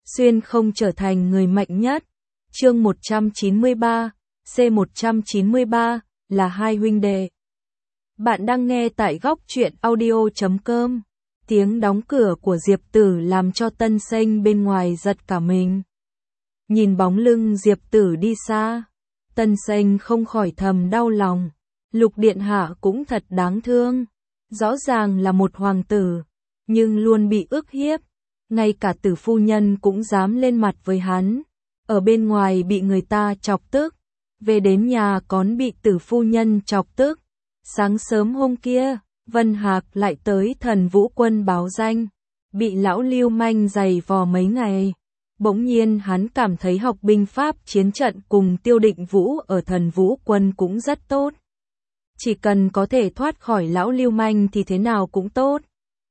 xuyên không trở thành người mạnh nhất. Chương 193, C193, là hai huynh đệ. Bạn đang nghe tại góc truyện audio.com. Tiếng đóng cửa của Diệp Tử làm cho Tân Xanh bên ngoài giật cả mình. Nhìn bóng lưng Diệp Tử đi xa, Tân Xanh không khỏi thầm đau lòng. Lục điện hạ cũng thật đáng thương. Rõ ràng là một hoàng tử, nhưng luôn bị ức hiếp. Ngay cả Tử phu nhân cũng dám lên mặt với hắn. Ở bên ngoài bị người ta chọc tức, về đến nhà còn bị Tử phu nhân chọc tức. Sáng sớm hôm kia, Vân Hạc lại tới Thần Vũ Quân báo danh, bị lão Lưu Manh giày vò mấy ngày. Bỗng nhiên hắn cảm thấy học binh pháp chiến trận cùng Tiêu Định Vũ ở Thần Vũ Quân cũng rất tốt. Chỉ cần có thể thoát khỏi lão Lưu Manh thì thế nào cũng tốt.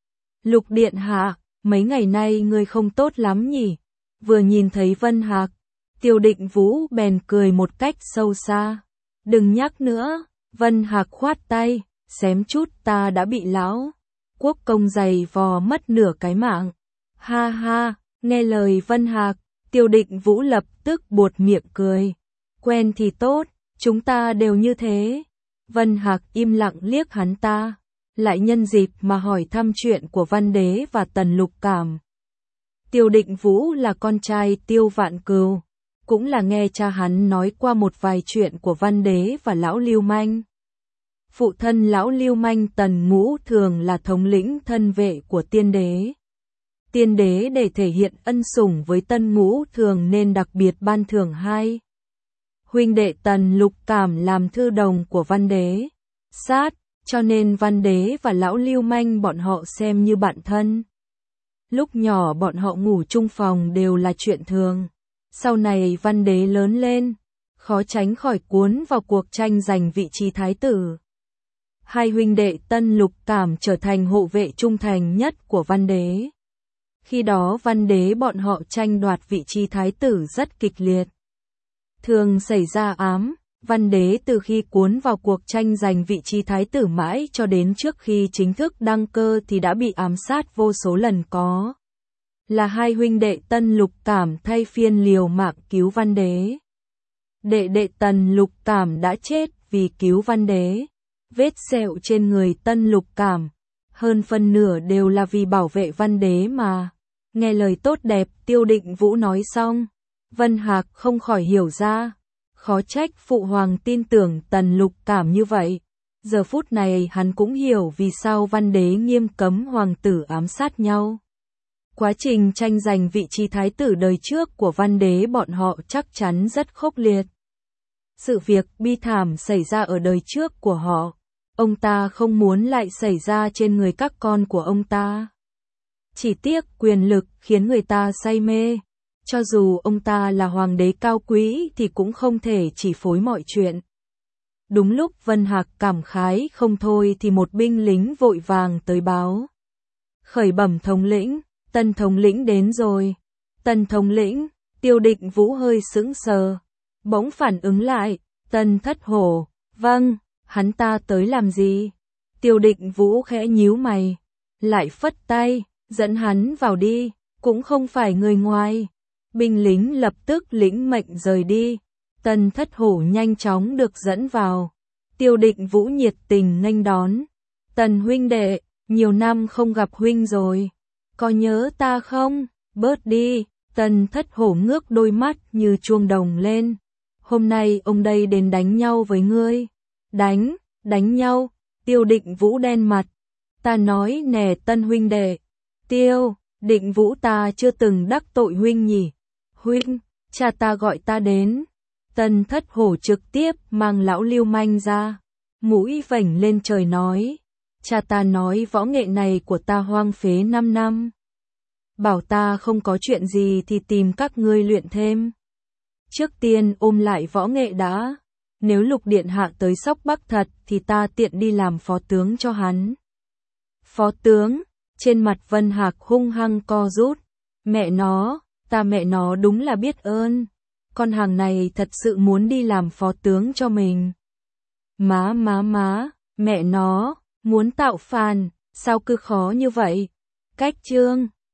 Lục điện hạ, mấy ngày nay ngươi không tốt lắm nhỉ? Vừa nhìn thấy Vân Hạc, Tiêu Định Vũ bèn cười một cách sâu xa. Đừng nhắc nữa. Vân Hạc khoát tay, xém chút ta đã bị lão Quốc công giày vò mất nửa cái mạng. Ha ha, nghe lời Vân Hạc, Tiêu Định Vũ lập tức buột miệng cười. Quen thì tốt, chúng ta đều như thế. Vân Hạc im lặng liếc hắn ta, lại nhân dịp mà hỏi thăm chuyện của Văn Đế và Tần Lục Cảm. Tiêu Định Vũ là con trai Tiêu Vạn Cừu, cũng là nghe cha hắn nói qua một vài chuyện của Văn Đế và lão Lưu Manh. Phụ thân lão Lưu Manh Tần Ngũ Thường là thống lĩnh thân vệ của Tiên Đế. Tiên Đế để thể hiện ân sủng với Tần Ngũ Thường nên đặc biệt ban thưởng hai huynh đệ Tần Lục Cảm làm thư đồng của Văn Đế. Sát, cho nên Văn Đế và lão Lưu Manh bọn họ xem như bạn thân. Lúc nhỏ bọn họ ngủ chung phòng đều là chuyện thường. Sau này Văn Đế lớn lên, khó tránh khỏi cuốn vào cuộc tranh giành vị trí thái tử. Hai huynh đệ Tân Lục Cảm trở thành hộ vệ trung thành nhất của Văn Đế. Khi đó Văn Đế bọn họ tranh đoạt vị trí thái tử rất kịch liệt. Thường xảy ra ám, Văn Đế từ khi cuốn vào cuộc tranh giành vị trí thái tử mãi cho đến trước khi chính thức đăng cơ thì đã bị ám sát vô số lần có. Là hai huynh đệ Tân Lục Cảm thay phiên liều mạng cứu Văn Đế. Đệ đệ Tần Lục Cảm đã chết vì cứu Văn Đế. Vết sẹo trên người Tân Lục Cảm, hơn phân nửa đều là vì bảo vệ Văn Đế mà. Nghe lời tốt đẹp Tiêu Định Vũ nói xong, Vân Hạc không khỏi hiểu ra. Khó trách phụ hoàng tin tưởng Tần Lục Cảm như vậy. Giờ phút này hắn cũng hiểu vì sao Văn Đế nghiêm cấm hoàng tử ám sát nhau. Quá trình tranh giành vị trí thái tử đời trước của Văn Đế bọn họ chắc chắn rất khốc liệt. Sự việc bi thảm xảy ra ở đời trước của họ, ông ta không muốn lại xảy ra trên người các con của ông ta. Chỉ tiếc quyền lực khiến người ta say mê. Cho dù ông ta là hoàng đế cao quý thì cũng không thể chỉ phối mọi chuyện. Đúng lúc Vân Hạc cảm khái không thôi thì một binh lính vội vàng tới báo. Khởi bẩm thống lĩnh, Tần thống lĩnh đến rồi. Tần thống lĩnh, Tiêu Định Vũ hơi sững sờ. Bỗng phản ứng lại, Tần Thất Hổ, vâng, hắn ta tới làm gì? Tiêu Định Vũ khẽ nhíu mày, lại phất tay, dẫn hắn vào đi, cũng không phải người ngoài. Binh lính lập tức lĩnh mệnh rời đi. Tần Thất Hổ nhanh chóng được dẫn vào. Tiêu Định Vũ nhiệt tình nghênh đón. Tần huynh đệ, nhiều năm không gặp huynh rồi. Có nhớ ta không? Bớt đi. Tần Thất Hổ ngước đôi mắt như chuông đồng lên. Hôm nay ông đây đến đánh nhau với ngươi. Đánh nhau. Tiêu Định Vũ đen mặt. Ta nói nè Tân huynh đệ. Tiêu Định Vũ, ta chưa từng đắc tội huynh nhỉ? Huynh, cha ta gọi ta đến. Tần Thất Hổ trực tiếp mang lão Lưu Manh ra, mũi vểnh lên trời nói. Cha ta nói võ nghệ này của ta hoang phế 5 năm. Bảo ta không có chuyện gì thì tìm các ngươi luyện thêm. Trước tiên ôm lại võ nghệ đã. Nếu Lục điện hạ tới Sóc Bắc thật thì ta tiện đi làm phó tướng cho hắn. Phó tướng, trên mặt Vân Hạc hung hăng co rút. Mẹ nó, mẹ nó đúng là biết ơn. Con hàng này thật sự muốn đi làm phó tướng cho mình. Má, mẹ nó, muốn tạo phàn, sao cứ khó như vậy? Cách chương